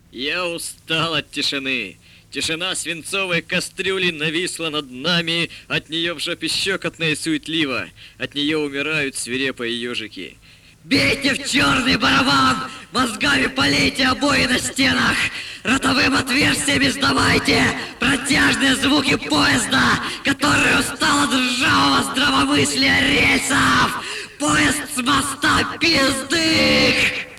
Я устал от тишины. Тишина свинцовой кастрюли нависла над нами, от нее в жопе щекотно и суетливо, от нее умирают свирепые ежики. Бейте в черный барабан! Мозгами полейте обои на стенах! Ротовым отверстиями сдавайте протяжные звуки поезда, который устал от ржавого здравомыслия рельсов! Поезд с моста Пиздых!